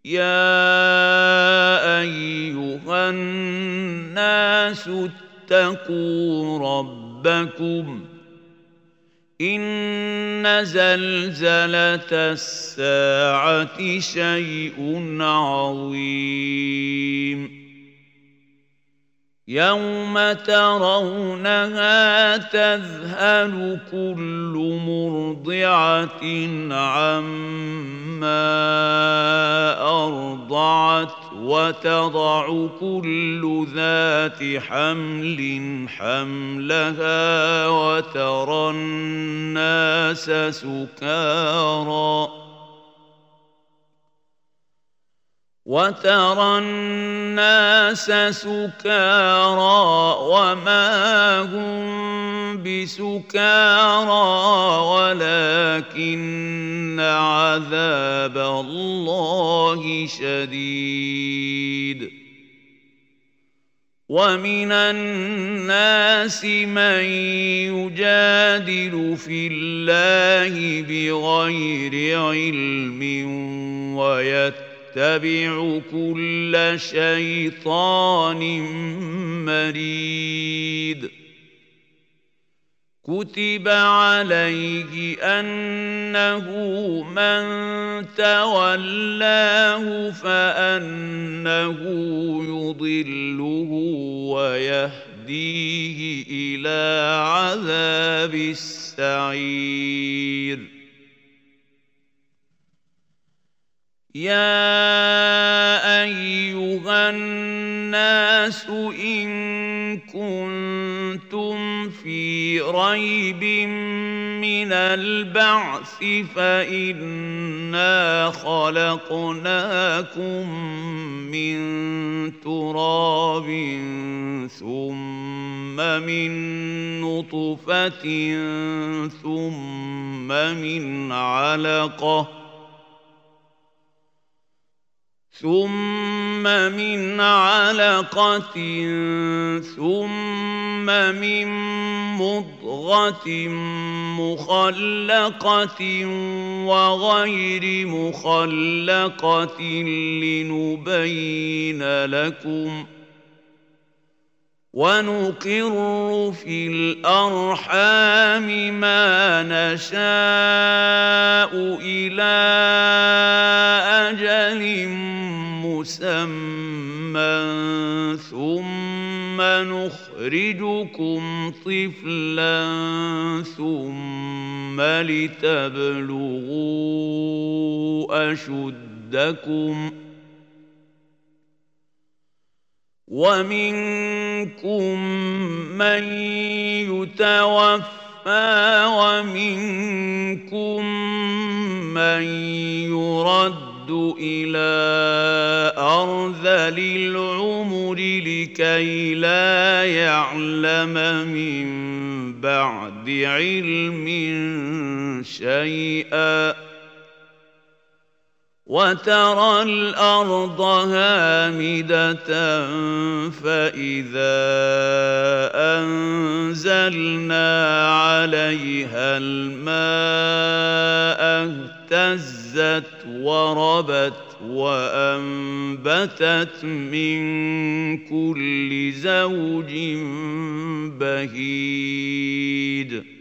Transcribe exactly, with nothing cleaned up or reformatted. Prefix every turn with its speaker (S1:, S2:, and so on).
S1: يا أيها الناس اتقوا ربكم إن زلزلة الساعة شيء عظيم يوم ترونها تذهل كل مرضعة عما أرضعت وتضع كل ذات حمل حملها وترى الناس سكارى وترى الناس سكارى وما هم بسكارى ولكن عذاب الله شديد ومن الناس من يجادل في الله بغير علم ويتبع اتبع كل شيطان مريد كتب عليه أنه من تولاه فأنه يضله ويهديه إلى عذاب السعير يا أيها الناس إن كنتم في ريب من البعث فإنا خلقناكم من تراب ثم من نطفة ثم من علقة ثم من علقة ثم من مضغة مخلقة وغير مخلقة لنبين لكم ونقر في الأرحام ما نشاء إلى أجل مسمى ثم نخرجكم طفلا ثم لتبلغوا أشدكم ومنكم من يتوفى ومنكم من يرد إلى أرذل العمر لكي لا يعلم من بعد علم شيئا وترى الأرض هامدة فإذا أنزلنا عليها الماء اهتزت وربت وأنبتت من كل زوج بهيج